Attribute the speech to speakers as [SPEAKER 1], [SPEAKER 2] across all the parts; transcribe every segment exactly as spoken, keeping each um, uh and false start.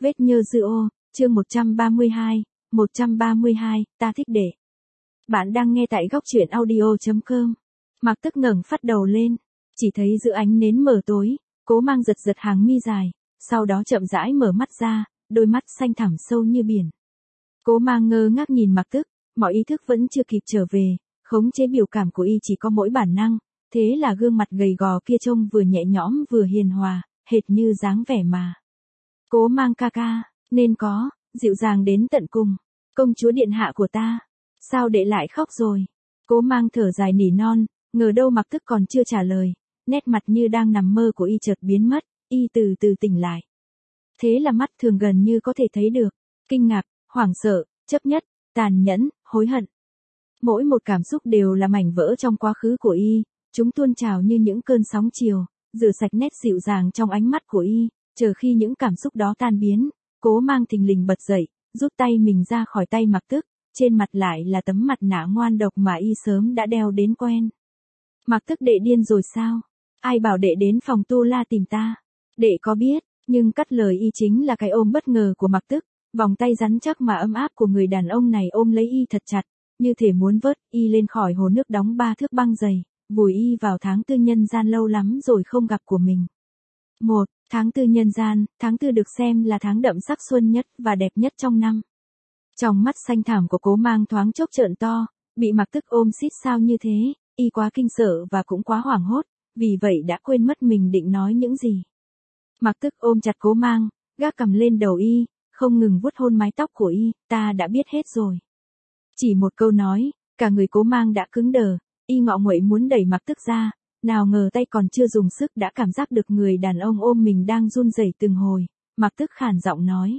[SPEAKER 1] Vết nhơ dư ô, chương một trăm ba mươi hai, một trăm ba mươi hai, ta thích đệ. Bạn đang nghe tại góc truyện audio chấm com. Mặc Tức ngẩng phát đầu lên, chỉ thấy giữa ánh nến mờ tối, Cố Mang giật giật hàng mi dài, sau đó chậm rãi mở mắt ra, đôi mắt xanh thẳm sâu như biển. Cố Mang ngơ ngác nhìn Mặc Tức, mọi ý thức vẫn chưa kịp trở về, khống chế biểu cảm của y chỉ có mỗi bản năng, thế là gương mặt gầy gò kia trông vừa nhẹ nhõm vừa hiền hòa, hệt như dáng vẻ mà Cố Mang ca ca nên có, dịu dàng đến tận cùng. Công chúa điện hạ của ta, sao đệ lại khóc rồi? Cố Mang thở dài nỉ non, ngờ đâu Mặc Tức còn chưa trả lời, nét mặt như đang nằm mơ của y chợt biến mất, y từ từ tỉnh lại. Thế là mắt thường gần như có thể thấy được, kinh ngạc, hoảng sợ, chấp nhất, tàn nhẫn, hối hận. Mỗi một cảm xúc đều là mảnh vỡ trong quá khứ của y, chúng tuôn trào như những cơn sóng chiều, rửa sạch nét dịu dàng trong ánh mắt của y, chờ khi những cảm xúc đó tan biến, Cố Mang thình lình bật dậy, rút tay mình ra khỏi tay Mặc Tức, trên mặt lại là tấm mặt nạ ngoan độc mà y sớm đã đeo đến quen. Mặc Tức đệ điên rồi sao? Ai bảo đệ đến phòng tu la tìm ta? Đệ có biết, nhưng cắt lời y chính là cái ôm bất ngờ của Mặc Tức, vòng tay rắn chắc mà ấm áp của người đàn ông này ôm lấy y thật chặt, như thể muốn vớt y lên khỏi hồ nước đóng ba thước băng dày, vùi y vào tháng tư nhân gian lâu lắm rồi không gặp của mình. Một, tháng tư nhân gian, tháng tư được xem là tháng đậm sắc xuân nhất và đẹp nhất trong năm. Trong mắt xanh thẳm của Cố Mang thoáng chốc trợn to, bị Mặc Tức ôm xít sao như thế, y quá kinh sợ và cũng quá hoảng hốt, vì vậy đã quên mất mình định nói những gì. Mặc Tức ôm chặt Cố Mang, gác cằm lên đầu y, không ngừng vuốt hôn mái tóc của y, ta đã biết hết rồi. Chỉ một câu nói, cả người Cố Mang đã cứng đờ, y ngọ nguậy muốn đẩy Mặc Tức ra, nào ngờ tay còn chưa dùng sức đã cảm giác được người đàn ông ôm mình đang run rẩy từng hồi, Mặc Tức khản giọng nói.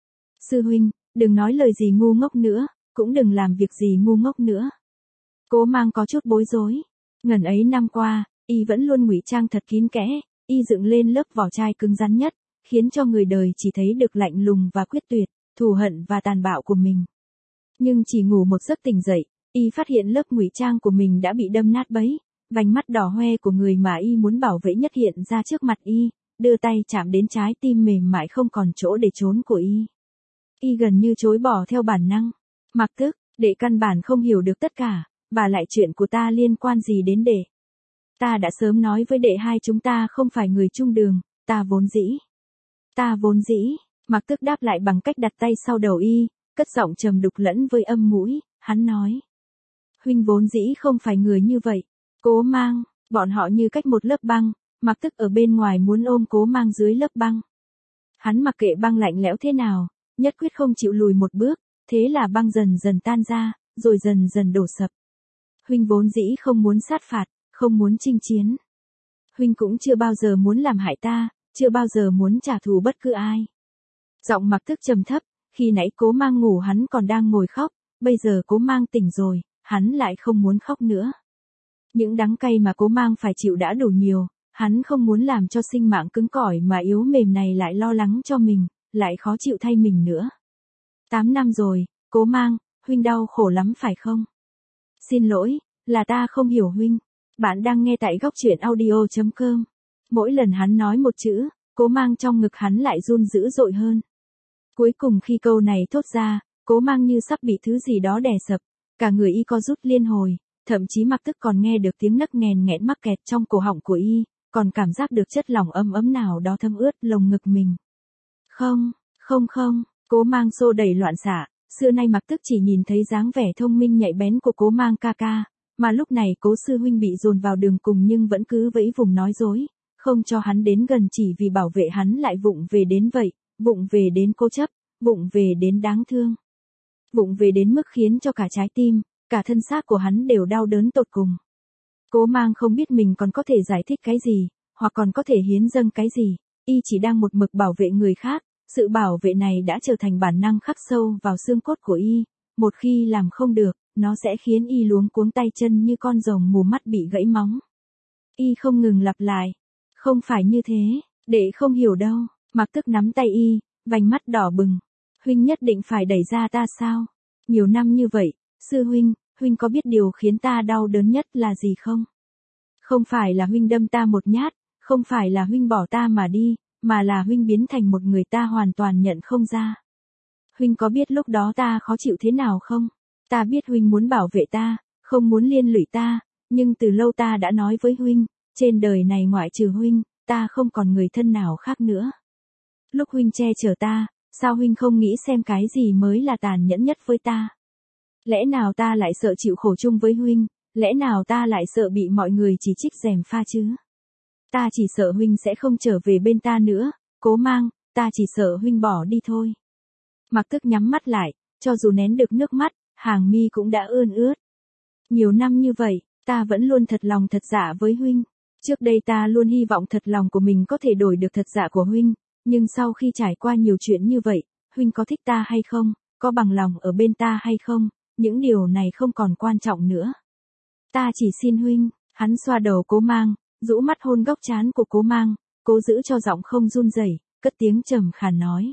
[SPEAKER 1] Sư huynh, đừng nói lời gì ngu ngốc nữa, cũng đừng làm việc gì ngu ngốc nữa. Cố Mang có chút bối rối, ngần ấy năm qua, y vẫn luôn ngụy trang thật kín kẽ, y dựng lên lớp vỏ chai cứng rắn nhất, khiến cho người đời chỉ thấy được lạnh lùng và quyết tuyệt, thù hận và tàn bạo của mình. Nhưng chỉ ngủ một giấc tỉnh dậy, y phát hiện lớp ngụy trang của mình đã bị đâm nát bấy, vành mắt đỏ hoe của người mà y muốn bảo vệ nhất hiện ra trước mặt y, đưa tay chạm đến trái tim mềm mại không còn chỗ để trốn của y. Y gần như chối bỏ theo bản năng. Mặc Tức, đệ căn bản không hiểu được tất cả, và lại chuyện của ta liên quan gì đến đệ? Ta đã sớm nói với đệ hai chúng ta không phải người chung đường, ta vốn dĩ. Ta vốn dĩ, Mặc Tức đáp lại bằng cách đặt tay sau đầu y, cất giọng trầm đục lẫn với âm mũi, hắn nói. Huynh vốn dĩ không phải người như vậy. Cố Mang, bọn họ như cách một lớp băng, Mặc Tức ở bên ngoài muốn ôm Cố Mang dưới lớp băng. Hắn mặc kệ băng lạnh lẽo thế nào, nhất quyết không chịu lùi một bước, thế là băng dần dần tan ra, rồi dần dần đổ sập. Huynh vốn dĩ không muốn sát phạt, không muốn chinh chiến. Huynh cũng chưa bao giờ muốn làm hại ta, chưa bao giờ muốn trả thù bất cứ ai. Giọng Mặc Tức trầm thấp, khi nãy Cố Mang ngủ hắn còn đang ngồi khóc, bây giờ Cố Mang tỉnh rồi, hắn lại không muốn khóc nữa. Những đắng cay mà Cố Mang phải chịu đã đủ nhiều, hắn không muốn làm cho sinh mạng cứng cỏi mà yếu mềm này lại lo lắng cho mình, lại khó chịu thay mình nữa. Tám năm rồi, Cố Mang, huynh đau khổ lắm phải không? Xin lỗi, là ta không hiểu huynh. Bạn đang nghe tại góc truyện audio chấm com. Mỗi lần hắn nói một chữ, Cố Mang trong ngực hắn lại run dữ dội hơn. Cuối cùng khi câu này thốt ra, Cố Mang như sắp bị thứ gì đó đè sập, cả người y co rút liên hồi, thậm chí Mặc Tức còn nghe được tiếng nấc nghèn nghẹn mắc kẹt trong cổ họng của y, còn cảm giác được chất lỏng ấm ấm nào đó thấm ướt lồng ngực mình. Không, không không, Cố Mang xô đẩy loạn xạ, xưa nay Mặc Tức chỉ nhìn thấy dáng vẻ thông minh nhạy bén của Cố Mang ca ca, mà lúc này Cố sư huynh bị dồn vào đường cùng nhưng vẫn cứ vẫy vùng nói dối, không cho hắn đến gần chỉ vì bảo vệ hắn lại vụng về đến vậy, vụng về đến cố chấp, vụng về đến đáng thương. Vụng về đến mức khiến cho cả trái tim, cả thân xác của hắn đều đau đớn tột cùng. Cố Mang không biết mình còn có thể giải thích cái gì, hoặc còn có thể hiến dâng cái gì, y chỉ đang một mực bảo vệ người khác, sự bảo vệ này đã trở thành bản năng khắc sâu vào xương cốt của y, một khi làm không được, nó sẽ khiến y luống cuống tay chân như con rồng mù mắt bị gãy móng. Y không ngừng lặp lại, không phải như thế, đệ không hiểu đâu. Mặc Tức nắm tay y, vành mắt đỏ bừng. Huynh nhất định phải đẩy ra ta sao? Nhiều năm như vậy, sư huynh, huynh có biết điều khiến ta đau đớn nhất là gì không? Không phải là huynh đâm ta một nhát, không phải là huynh bỏ ta mà đi, mà là huynh biến thành một người ta hoàn toàn nhận không ra. Huynh có biết lúc đó ta khó chịu thế nào không? Ta biết huynh muốn bảo vệ ta, không muốn liên lụy ta, nhưng từ lâu ta đã nói với huynh, trên đời này ngoại trừ huynh, ta không còn người thân nào khác nữa. Lúc huynh che chở ta, sao huynh không nghĩ xem cái gì mới là tàn nhẫn nhất với ta? Lẽ nào ta lại sợ chịu khổ chung với huynh, lẽ nào ta lại sợ bị mọi người chỉ trích gièm pha chứ? Ta chỉ sợ huynh sẽ không trở về bên ta nữa, Cố Mang, ta chỉ sợ huynh bỏ đi thôi. Mặc Tức nhắm mắt lại, cho dù nén được nước mắt, hàng mi cũng đã ươn ướt. Nhiều năm như vậy, ta vẫn luôn thật lòng thật dạ với huynh. Trước đây ta luôn hy vọng thật lòng của mình có thể đổi được thật dạ của huynh, nhưng sau khi trải qua nhiều chuyện như vậy, huynh có thích ta hay không, có bằng lòng ở bên ta hay không, những điều này không còn quan trọng nữa. Ta chỉ xin huynh, hắn xoa đầu Cố Mang, rũ mắt hôn góc trán của Cố Mang, cố giữ cho giọng không run rẩy, cất tiếng trầm khàn nói.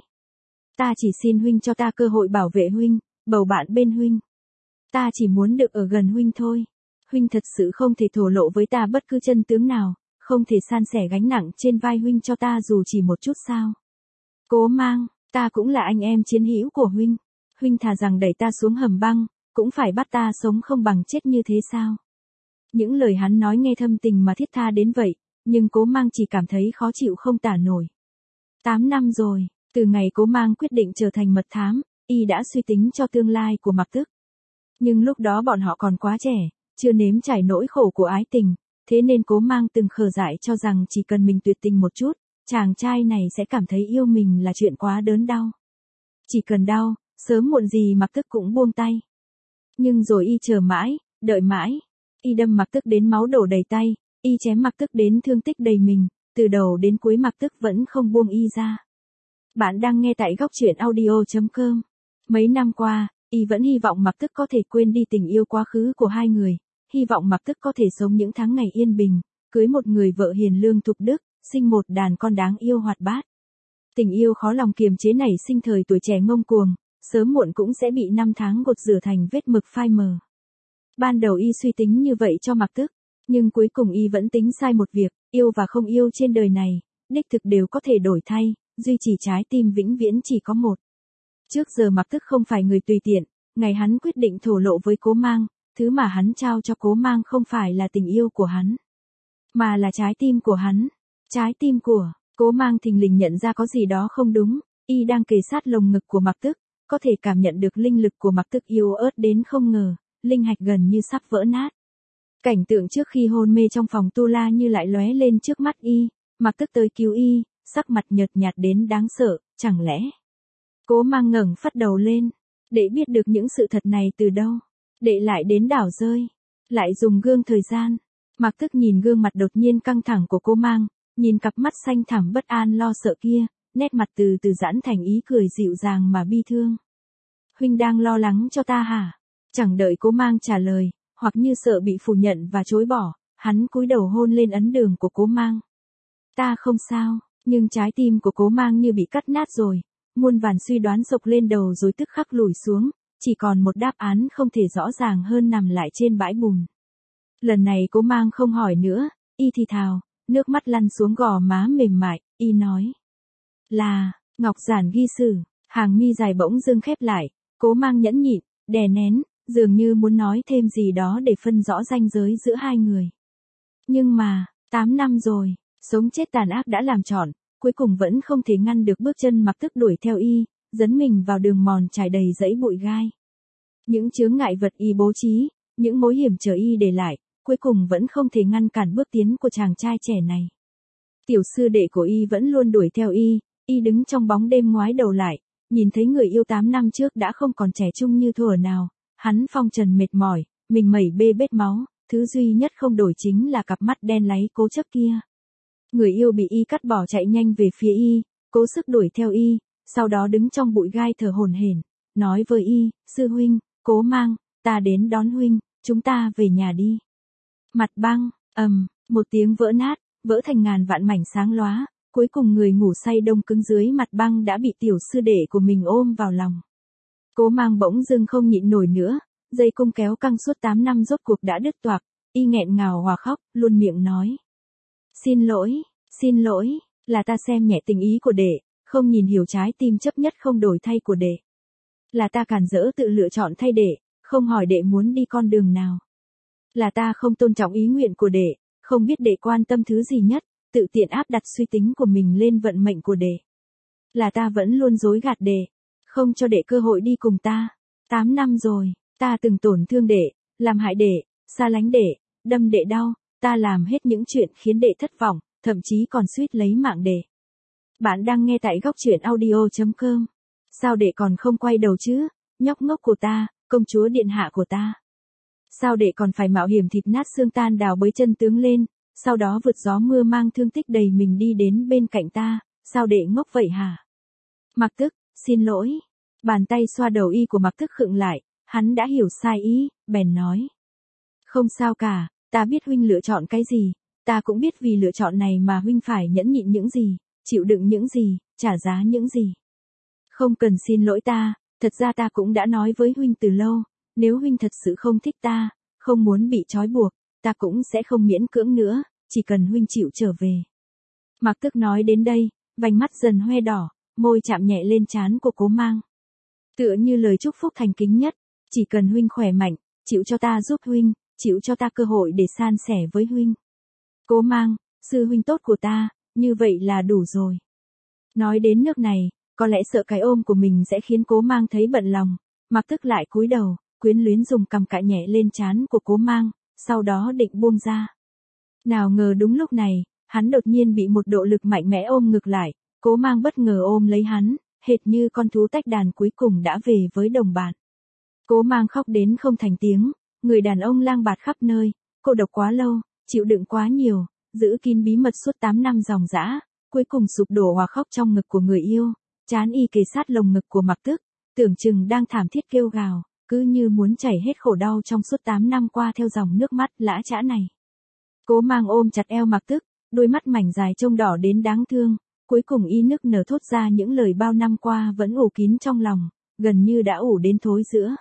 [SPEAKER 1] Ta chỉ xin huynh cho ta cơ hội bảo vệ huynh, bầu bạn bên huynh. Ta chỉ muốn được ở gần huynh thôi. Huynh thật sự không thể thổ lộ với ta bất cứ chân tướng nào, không thể san sẻ gánh nặng trên vai huynh cho ta dù chỉ một chút sao? Cố Mang, ta cũng là anh em chiến hữu của huynh. Huynh thà rằng đẩy ta xuống hầm băng, cũng phải bắt ta sống không bằng chết như thế sao? Những lời hắn nói nghe thâm tình mà thiết tha đến vậy, nhưng Cố Mang chỉ cảm thấy khó chịu không tả nổi. Tám năm rồi, từ ngày Cố Mang quyết định trở thành mật thám, y đã suy tính cho tương lai của Mặc Tức. Nhưng lúc đó bọn họ còn quá trẻ, chưa nếm trải nỗi khổ của ái tình, thế nên Cố Mang từng khờ dại cho rằng chỉ cần mình tuyệt tình một chút, chàng trai này sẽ cảm thấy yêu mình là chuyện quá đớn đau. Chỉ cần đau, sớm muộn gì Mặc Tức cũng buông tay. Nhưng rồi y chờ mãi, đợi mãi, y đâm Mặc Tức đến máu đổ đầy tay, y chém Mặc Tức đến thương tích đầy mình, từ đầu đến cuối Mặc Tức vẫn không buông y ra. Bạn đang nghe tại góc truyện audio chấm com. Mấy năm qua, y vẫn hy vọng Mặc Tức có thể quên đi tình yêu quá khứ của hai người, hy vọng Mặc Tức có thể sống những tháng ngày yên bình, cưới một người vợ hiền lương thục đức, sinh một đàn con đáng yêu hoạt bát. Tình yêu khó lòng kiềm chế nảy sinh thời tuổi trẻ ngông cuồng, sớm muộn cũng sẽ bị năm tháng gột rửa thành vết mực phai mờ. Ban đầu y suy tính như vậy cho Mặc Tức, nhưng cuối cùng y vẫn tính sai một việc, yêu và không yêu trên đời này, đích thực đều có thể đổi thay, duy trì trái tim vĩnh viễn chỉ có một. Trước giờ Mặc Tức không phải người tùy tiện, ngày hắn quyết định thổ lộ với Cố Mang, thứ mà hắn trao cho Cố Mang không phải là tình yêu của hắn, mà là trái tim của hắn. Trái tim của Cố Mang thình lình nhận ra có gì đó không đúng, y đang kề sát lồng ngực của Mặc Tức, có thể cảm nhận được linh lực của Mặc Tức yếu ớt đến không ngờ, linh hạch gần như sắp vỡ nát. Cảnh tượng trước khi hôn mê trong phòng tu la như lại lóe lên trước mắt y, Mặc Tức tới cứu y, sắc mặt nhợt nhạt đến đáng sợ, chẳng lẽ? Cố Mang ngẩng phát đầu lên, để biết được những sự thật này từ đâu, để lại đến đảo rơi, lại dùng gương thời gian. Mặc Tức nhìn gương mặt đột nhiên căng thẳng của Cố Mang, nhìn cặp mắt xanh thẳm bất an lo sợ kia, nét mặt từ từ giãn thành ý cười dịu dàng mà bi thương. Huynh đang lo lắng cho ta hả? Chẳng đợi Cố Mang trả lời, hoặc như sợ bị phủ nhận và chối bỏ, hắn cúi đầu hôn lên ấn đường của Cố Mang. Ta không sao, nhưng trái tim của Cố Mang như bị cắt nát rồi, muôn vàn suy đoán sộc lên đầu rồi tức khắc lùi xuống, chỉ còn một đáp án không thể rõ ràng hơn nằm lại trên bãi bùn. Lần này Cố Mang không hỏi nữa, y thì thào, nước mắt lăn xuống gò má mềm mại, y nói. Là, Ngọc Giản ghi sử, hàng mi dài bỗng dưng khép lại, Cố Mang nhẫn nhịn, đè nén, dường như muốn nói thêm gì đó để phân rõ ranh giới giữa hai người. Nhưng mà, tám năm rồi, sống chết tàn ác đã làm trọn, cuối cùng vẫn không thể ngăn được bước chân Mặc Tức đuổi theo y, dấn mình vào đường mòn trải đầy dãy bụi gai. Những chướng ngại vật y bố trí, những mối hiểm trở y để lại, cuối cùng vẫn không thể ngăn cản bước tiến của chàng trai trẻ này. Tiểu sư đệ của y vẫn luôn đuổi theo y, y đứng trong bóng đêm ngoái đầu lại, nhìn thấy người yêu tám năm trước đã không còn trẻ trung như thuở nào, hắn phong trần mệt mỏi, mình mẩy bê bết máu, thứ duy nhất không đổi chính là cặp mắt đen láy cố chấp kia. Người yêu bị y cắt bỏ chạy nhanh về phía y, cố sức đuổi theo y, sau đó đứng trong bụi gai thở hổn hển, nói với y, sư huynh, Cố Mang, ta đến đón huynh, chúng ta về nhà đi. Mặt băng, ầm, một tiếng vỡ nát, vỡ thành ngàn vạn mảnh sáng lóa, cuối cùng người ngủ say đông cứng dưới mặt băng đã bị tiểu sư đệ của mình ôm vào lòng. Cố Mang bỗng dưng không nhịn nổi nữa, dây cung kéo căng suốt tám năm rốt cuộc đã đứt toạc, y nghẹn ngào hòa khóc, luôn miệng nói. Xin lỗi, xin lỗi, Là ta xem nhẹ tình ý của đệ, không nhìn hiểu trái tim chấp nhất không đổi thay của đệ. Là ta cản rỡ tự lựa chọn thay đệ, không hỏi đệ muốn đi con đường nào. Là ta không tôn trọng ý nguyện của đệ, không biết đệ quan tâm thứ gì nhất, tự tiện áp đặt suy tính của mình lên vận mệnh của đệ. Là ta vẫn luôn dối gạt đệ, không cho đệ cơ hội đi cùng ta. Tám năm rồi, ta từng tổn thương đệ, làm hại đệ, xa lánh đệ, đâm đệ đau, ta làm hết những chuyện khiến đệ thất vọng, thậm chí còn suýt lấy mạng đệ. Bạn đang nghe tại góc truyện audio chấm com. Sao đệ còn không quay đầu chứ, nhóc ngốc của ta, công chúa điện hạ của ta. Sao đệ còn phải mạo hiểm thịt nát xương tan đào bới chân tướng lên, sau đó vượt gió mưa mang thương tích đầy mình đi đến bên cạnh ta, sao đệ ngốc vậy hả? Mặc Tức, xin lỗi. Bàn tay xoa đầu y của Mặc Tức khựng lại, hắn đã hiểu sai ý, bèn nói. Không sao cả, ta biết huynh lựa chọn cái gì, ta cũng biết vì lựa chọn này mà huynh phải nhẫn nhịn những gì, chịu đựng những gì, trả giá những gì. Không cần xin lỗi ta, thật ra ta cũng đã nói với huynh từ lâu, nếu huynh thật sự không thích ta, không muốn bị trói buộc, ta cũng sẽ không miễn cưỡng nữa, chỉ cần huynh chịu trở về. Mặc Tức nói đến đây, vành mắt dần hoe đỏ, môi chạm nhẹ lên trán của Cố Mang. Tựa như lời chúc phúc thành kính nhất, chỉ cần huynh khỏe mạnh, chịu cho ta giúp huynh, chịu cho ta cơ hội để san sẻ với huynh. Cố Mang, sư huynh tốt của ta, như vậy là đủ rồi. Nói đến nước này, có lẽ sợ cái ôm của mình sẽ khiến Cố Mang thấy bận lòng, Mặc Tức lại cúi đầu, quyến luyến dùng cằm cạ nhẹ lên trán của Cố Mang, sau đó định buông ra. Nào ngờ đúng lúc này, hắn đột nhiên bị một độ lực mạnh mẽ ôm ngược lại, Cố Mang bất ngờ ôm lấy hắn, hệt như con thú tách đàn cuối cùng đã về với đồng bạn. Cố Mang khóc đến không thành tiếng, người đàn ông lang bạt khắp nơi, cô độc quá lâu, chịu đựng quá nhiều, giữ kín bí mật suốt tám năm dòng dã, cuối cùng sụp đổ hòa khóc trong ngực của người yêu, trán y kề sát lồng ngực của Mặc Tức, tưởng chừng đang thảm thiết kêu gào, cứ như muốn chảy hết khổ đau trong suốt tám năm qua theo dòng nước mắt lã chã này. Cố Mang ôm chặt eo Mặc Tức, đôi mắt mảnh dài trông đỏ đến đáng thương, cuối cùng y nức nở thốt ra những lời bao năm qua vẫn ủ kín trong lòng, gần như đã ủ đến thối giữa.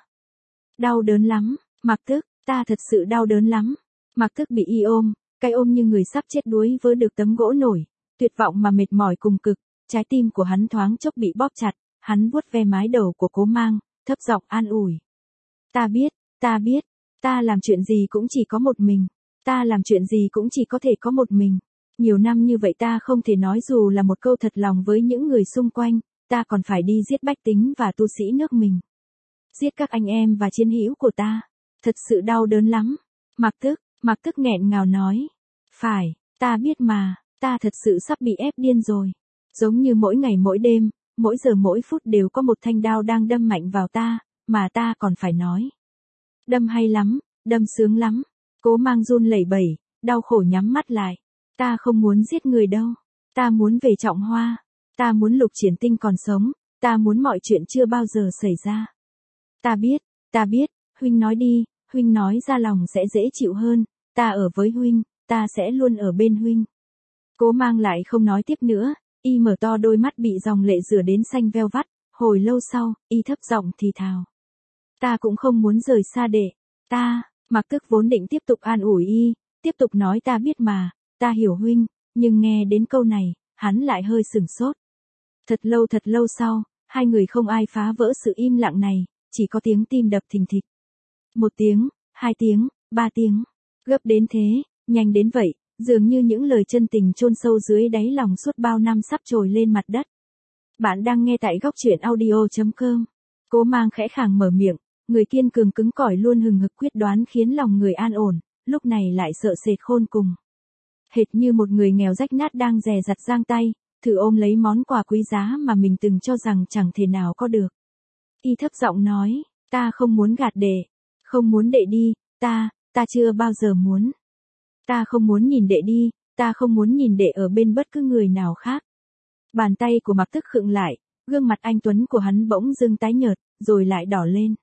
[SPEAKER 1] Đau đớn lắm, Mặc Tức, ta thật sự đau đớn lắm. Mặc Tức bị y ôm, cái ôm như người sắp chết đuối vỡ được tấm gỗ nổi, tuyệt vọng mà mệt mỏi cùng cực, trái tim của hắn thoáng chốc bị bóp chặt, hắn vuốt ve mái đầu của Cố Mang, thấp giọng an ủi. Ta biết, ta biết, ta làm chuyện gì cũng chỉ có một mình, ta làm chuyện gì cũng chỉ có thể có một mình. Nhiều năm như vậy ta không thể nói dù là một câu thật lòng với những người xung quanh, ta còn phải đi giết bách tính và tu sĩ nước mình. Giết các anh em và chiến hữu của ta. Thật sự đau đớn lắm. Mặc Tức, Mặc Tức nghẹn ngào nói. Phải, ta biết mà, ta thật sự sắp bị ép điên rồi. Giống như mỗi ngày mỗi đêm, mỗi giờ mỗi phút đều có một thanh đao đang đâm mạnh vào ta, mà ta còn phải nói. Đâm hay lắm, đâm sướng lắm. Cố Mang run lẩy bẩy, đau khổ nhắm mắt lại. Ta không muốn giết người đâu. Ta muốn về Trọng Hoa. Ta muốn Lục Triển Tinh còn sống. Ta muốn mọi chuyện chưa bao giờ xảy ra. Ta biết, ta biết, huynh nói đi, huynh nói ra lòng sẽ dễ chịu hơn. Ta ở với huynh, ta sẽ luôn ở bên huynh. Cố Mang lại không nói tiếp nữa, y mở to đôi mắt bị dòng lệ rửa đến xanh veo vắt, hồi lâu sau, y thấp giọng thì thào. Ta cũng không muốn rời xa đệ, ta, Mặc Tức vốn định tiếp tục an ủi y, tiếp tục nói ta biết mà, ta hiểu huynh, nhưng nghe đến câu này, hắn lại hơi sửng sốt. Thật lâu thật lâu sau, hai người không ai phá vỡ sự im lặng này, chỉ có tiếng tim đập thình thịch. Một tiếng, hai tiếng, ba tiếng, gấp đến thế, nhanh đến vậy, dường như những lời chân tình chôn sâu dưới đáy lòng suốt bao năm sắp trồi lên mặt đất. Bạn đang nghe tại góc truyện audio chấm com. Cố Mang khẽ khàng mở miệng, người kiên cường cứng cỏi luôn hừng hực quyết đoán khiến lòng người an ổn, lúc này lại sợ sệt khôn cùng. Hệt như một người nghèo rách nát đang dè dặt giang tay, thử ôm lấy món quà quý giá mà mình từng cho rằng chẳng thể nào có được. Y thấp giọng nói, ta không muốn gạt đệ, không muốn đệ đi, ta, ta chưa bao giờ muốn. Ta không muốn nhìn đệ đi, ta không muốn nhìn đệ ở bên bất cứ người nào khác. Bàn tay của Mặc Tức khựng lại, gương mặt anh tuấn của hắn bỗng dưng tái nhợt, rồi lại đỏ lên.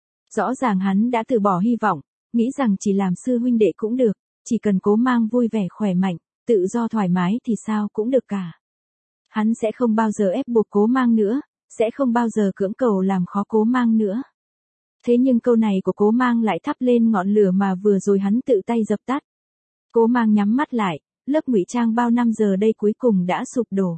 [SPEAKER 1] Rõ ràng hắn đã từ bỏ hy vọng, nghĩ rằng chỉ làm sư huynh đệ cũng được, chỉ cần Cố Mang vui vẻ khỏe mạnh, tự do thoải mái thì sao cũng được cả. Hắn sẽ không bao giờ ép buộc Cố Mang nữa, sẽ không bao giờ cưỡng cầu làm khó Cố Mang nữa. Thế nhưng câu này của Cố Mang lại thắp lên ngọn lửa mà vừa rồi hắn tự tay dập tắt. Cố Mang nhắm mắt lại, lớp ngụy trang bao năm giờ đây cuối cùng đã sụp đổ.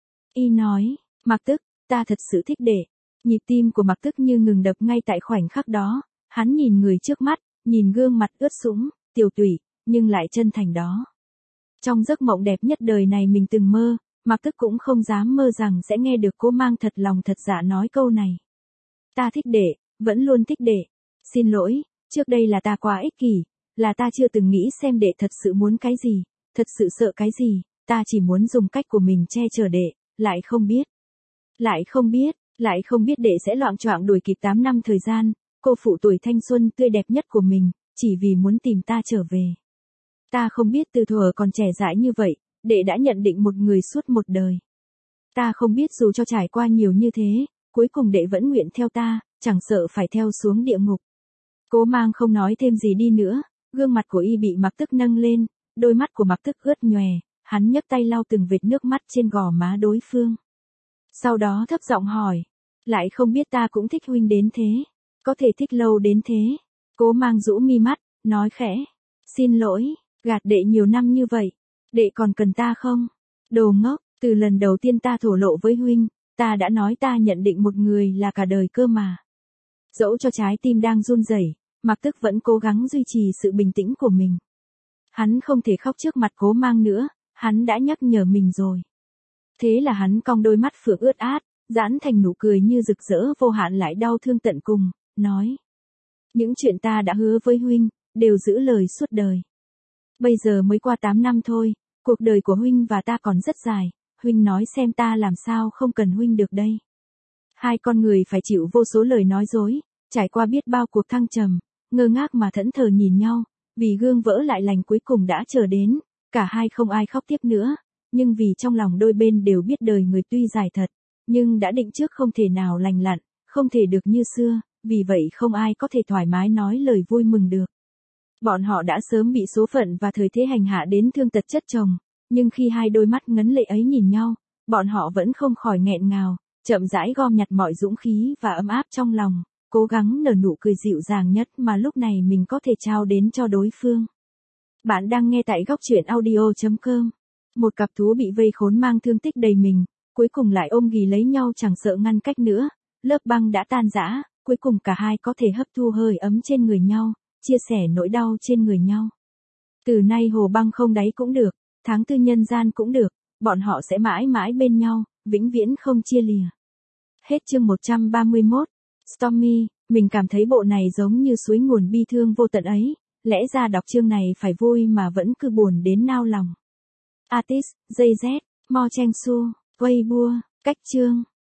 [SPEAKER 1] Y nói, Mặc Tức, ta thật sự thích đệ. Nhịp tim của Mặc Tức như ngừng đập ngay tại khoảnh khắc đó, hắn nhìn người trước mắt, nhìn gương mặt ướt sũng, tiều tụy, nhưng lại chân thành đó. Trong giấc mộng đẹp nhất đời này mình từng mơ, Mặc Tức cũng không dám mơ rằng sẽ nghe được Cố Mang thật lòng thật dạ nói câu này. Ta thích đệ, vẫn luôn thích đệ. Xin lỗi, trước đây là ta quá ích kỷ, là ta chưa từng nghĩ xem đệ thật sự muốn cái gì, thật sự sợ cái gì, ta chỉ muốn dùng cách của mình che chở đệ, lại không biết. Lại không biết, lại không biết đệ sẽ loạng choạng đuổi kịp tám năm thời gian, cô phụ tuổi thanh xuân tươi đẹp nhất của mình, chỉ vì muốn tìm ta trở về. Ta không biết từ thuở còn trẻ dại như vậy, đệ đã nhận định một người suốt một đời. Ta không biết dù cho trải qua nhiều như thế, cuối cùng đệ vẫn nguyện theo ta, chẳng sợ phải theo xuống địa ngục. Cố Mang không nói thêm gì đi nữa, gương mặt của y bị Mặc Tức nâng lên, đôi mắt của Mặc Tức ướt nhòe, hắn nhấc tay lau từng vệt nước mắt trên gò má đối phương. Sau đó thấp giọng hỏi, lại không biết ta cũng thích huynh đến thế, có thể thích lâu đến thế. Cố Mang rũ mi mắt, nói khẽ, xin lỗi, gạt đệ nhiều năm như vậy, đệ còn cần ta không? Đồ ngốc, từ lần đầu tiên ta thổ lộ với huynh, ta đã nói ta nhận định một người là cả đời cơ mà. Dẫu cho trái tim đang run rẩy, Mặc Tức vẫn cố gắng duy trì sự bình tĩnh của mình. Hắn không thể khóc trước mặt Cố Mang nữa, hắn đã nhắc nhở mình rồi. Thế là hắn cong đôi mắt phượng ướt át, giãn thành nụ cười như rực rỡ vô hạn lại đau thương tận cùng, nói. Những chuyện ta đã hứa với huynh, đều giữ lời suốt đời. Bây giờ mới qua tám năm thôi, cuộc đời của huynh và ta còn rất dài, huynh nói xem ta làm sao không cần huynh được đây. Hai con người phải chịu vô số lời nói dối, trải qua biết bao cuộc thăng trầm, ngơ ngác mà thẫn thờ nhìn nhau, vì gương vỡ lại lành cuối cùng đã chờ đến, cả hai không ai khóc tiếp nữa, nhưng vì trong lòng đôi bên đều biết đời người tuy dài thật, nhưng đã định trước không thể nào lành lặn, không thể được như xưa, vì vậy không ai có thể thoải mái nói lời vui mừng được. Bọn họ đã sớm bị số phận và thời thế hành hạ đến thương tật chất chồng, nhưng khi hai đôi mắt ngấn lệ ấy nhìn nhau, bọn họ vẫn không khỏi nghẹn ngào, chậm rãi gom nhặt mọi dũng khí và ấm áp trong lòng, cố gắng nở nụ cười dịu dàng nhất mà lúc này mình có thể trao đến cho đối phương. Bạn đang nghe tại góc truyện audio chấm com. Một cặp thú bị vây khốn mang thương tích đầy mình, cuối cùng lại ôm ghì lấy nhau chẳng sợ ngăn cách nữa, lớp băng đã tan rã, cuối cùng cả hai có thể hấp thu hơi ấm trên người nhau, chia sẻ nỗi đau trên người nhau. Từ nay hồ băng không đáy cũng được, tháng tư nhân gian cũng được, bọn họ sẽ mãi mãi bên nhau, vĩnh viễn không chia lìa. Hết chương một trăm ba mươi mốt. Stormy, mình cảm thấy bộ này giống như suối nguồn bi thương vô tận ấy, lẽ ra đọc chương này phải vui mà vẫn cứ buồn đến nao lòng. Artist, Jay Z, Mo Chang Su, Weibo, cách chương.